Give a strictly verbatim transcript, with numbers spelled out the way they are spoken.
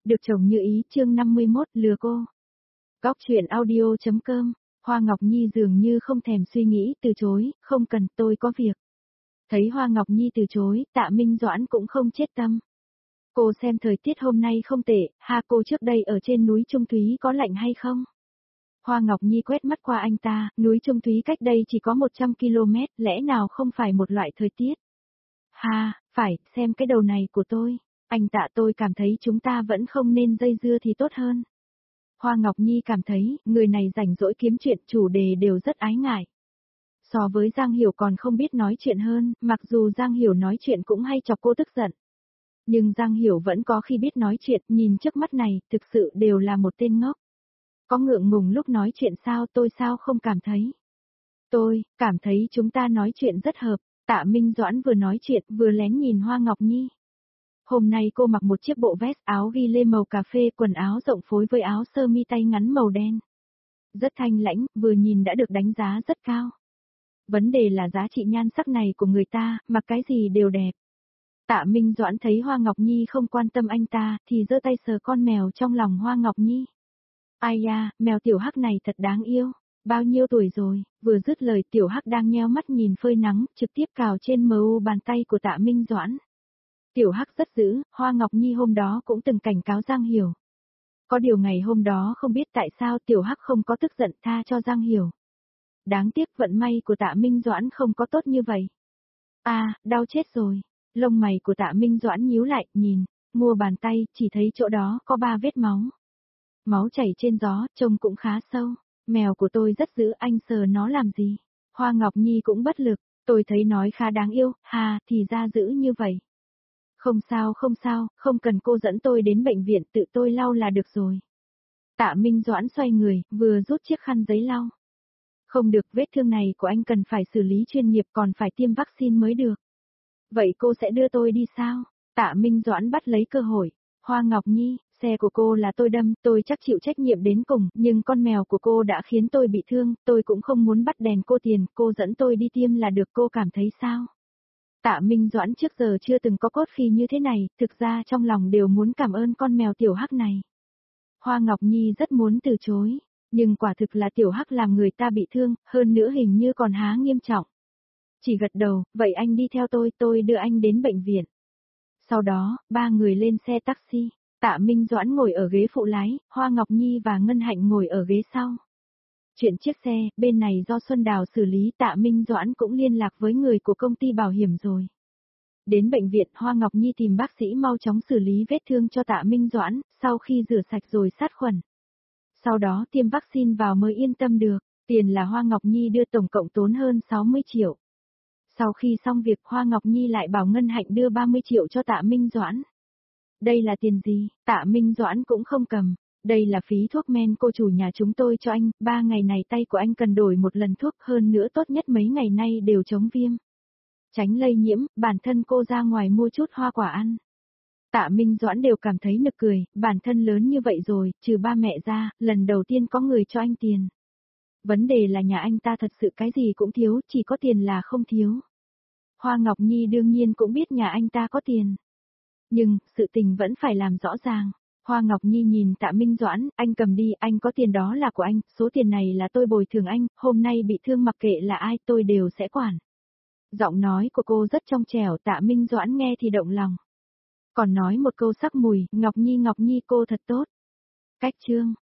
được chồng như ý, chương năm mươi mốt, lừa cô. Góc chuyện audio.com, Hoa Ngọc Nhi dường như không thèm suy nghĩ, từ chối, không cần, tôi có việc. Thấy Hoa Ngọc Nhi từ chối, Tạ Minh Doãn cũng không chết tâm. Cô xem thời tiết hôm nay không tệ, ha, cô trước đây ở trên núi Trung Thúy có lạnh hay không? Hoa Ngọc Nhi quét mắt qua anh ta, núi Trung Thúy cách đây chỉ có một trăm ki lô mét, lẽ nào không phải một loại thời tiết? Ha, phải, xem cái đầu này của tôi. Anh Tạ, tôi cảm thấy chúng ta vẫn không nên dây dưa thì tốt hơn. Hoa Ngọc Nhi cảm thấy, người này rảnh rỗi kiếm chuyện, chủ đề đều rất ái ngại. So với Giang Hiểu còn không biết nói chuyện hơn, mặc dù Giang Hiểu nói chuyện cũng hay chọc cô tức giận. Nhưng Giang Hiểu vẫn có khi biết nói chuyện, nhìn trước mắt này, thực sự đều là một tên ngốc. Có ngượng ngùng lúc nói chuyện sao, tôi sao không cảm thấy. Tôi, cảm thấy chúng ta nói chuyện rất hợp. Tạ Minh Doãn vừa nói chuyện, vừa lén nhìn Hoa Ngọc Nhi. Hôm nay cô mặc một chiếc bộ vest áo ghi lê màu cà phê, quần áo rộng phối với áo sơ mi tay ngắn màu đen. Rất thanh lãnh, vừa nhìn đã được đánh giá rất cao. Vấn đề là giá trị nhan sắc này của người ta, mặc cái gì đều đẹp. Tạ Minh Doãn thấy Hoa Ngọc Nhi không quan tâm anh ta, thì giơ tay sờ con mèo trong lòng Hoa Ngọc Nhi. Ai da, mèo tiểu hắc này thật đáng yêu. Bao nhiêu tuổi rồi? Vừa dứt lời, tiểu hắc đang nheo mắt nhìn phơi nắng, trực tiếp cào trên mờ u bàn tay của Tạ Minh Doãn. Tiểu hắc rất dữ, Hoa Ngọc Nhi hôm đó cũng từng cảnh cáo Giang Hiểu. Có điều ngày hôm đó không biết tại sao tiểu hắc không có tức giận, tha cho Giang Hiểu. Đáng tiếc vận may của Tạ Minh Doãn không có tốt như vậy. À, đau chết rồi. Lông mày của Tạ Minh Doãn nhíu lại, nhìn, mua bàn tay, chỉ thấy chỗ đó có ba vết máu. Máu chảy trên gió, trông cũng khá sâu. Mèo của tôi rất dữ, anh sờ nó làm gì? Hoa Ngọc Nhi cũng bất lực, tôi thấy nói khá đáng yêu, hà, thì ra dữ như vậy. Không sao không sao, không cần cô dẫn tôi đến bệnh viện, tự tôi lau là được rồi. Tạ Minh Doãn xoay người, vừa rút chiếc khăn giấy lau. Không được, vết thương này của anh cần phải xử lý chuyên nghiệp, còn phải tiêm vaccine mới được. Vậy cô sẽ đưa tôi đi sao? Tạ Minh Doãn bắt lấy cơ hội. Hoa Ngọc Nhi, xe của cô là tôi đâm, tôi chắc chịu trách nhiệm đến cùng, nhưng con mèo của cô đã khiến tôi bị thương, tôi cũng không muốn bắt đèn cô tiền, cô dẫn tôi đi tiêm là được, cô cảm thấy sao? Tạ Minh Doãn trước giờ chưa từng có cốt khí như thế này, thực ra trong lòng đều muốn cảm ơn con mèo tiểu hắc này. Hoa Ngọc Nhi rất muốn từ chối, nhưng quả thực là tiểu hắc làm người ta bị thương, hơn nữa hình như còn há nghiêm trọng. Chỉ gật đầu, vậy anh đi theo tôi, tôi đưa anh đến bệnh viện. Sau đó, ba người lên xe taxi, Tạ Minh Doãn ngồi ở ghế phụ lái, Hoa Ngọc Nhi và Ngân Hạnh ngồi ở ghế sau. Chuyện chiếc xe, bên này do Xuân Đào xử lý, Tạ Minh Doãn cũng liên lạc với người của công ty bảo hiểm rồi. Đến bệnh viện, Hoa Ngọc Nhi tìm bác sĩ mau chóng xử lý vết thương cho Tạ Minh Doãn, sau khi rửa sạch rồi sát khuẩn. Sau đó tiêm vaccine vào mới yên tâm được, tiền là Hoa Ngọc Nhi đưa tổng cộng tốn hơn sáu mươi triệu. Sau khi xong việc, Hoa Ngọc Nhi lại bảo Ngân Hạnh đưa ba mươi triệu cho Tạ Minh Doãn. Đây là tiền gì? Tạ Minh Doãn cũng không cầm. Đây là phí thuốc men cô chủ nhà chúng tôi cho anh, ba ngày này tay của anh cần đổi một lần thuốc, hơn nữa tốt nhất mấy ngày nay đều chống viêm. Tránh lây nhiễm, bản thân cô ra ngoài mua chút hoa quả ăn. Tạ Minh Doãn đều cảm thấy nực cười, bản thân lớn như vậy rồi, trừ ba mẹ ra, lần đầu tiên có người cho anh tiền. Vấn đề là nhà anh ta thật sự cái gì cũng thiếu, chỉ có tiền là không thiếu. Hoa Ngọc Nhi đương nhiên cũng biết nhà anh ta có tiền. Nhưng, sự tình vẫn phải làm rõ ràng. Hoa Ngọc Nhi nhìn Tạ Minh Doãn, anh cầm đi, anh có tiền đó là của anh, số tiền này là tôi bồi thường anh, hôm nay bị thương mặc kệ là ai tôi đều sẽ quản. Giọng nói của cô rất trong trẻo, Tạ Minh Doãn nghe thì động lòng. Còn nói một câu sắc mùi, Ngọc Nhi Ngọc Nhi cô thật tốt. Cách chương.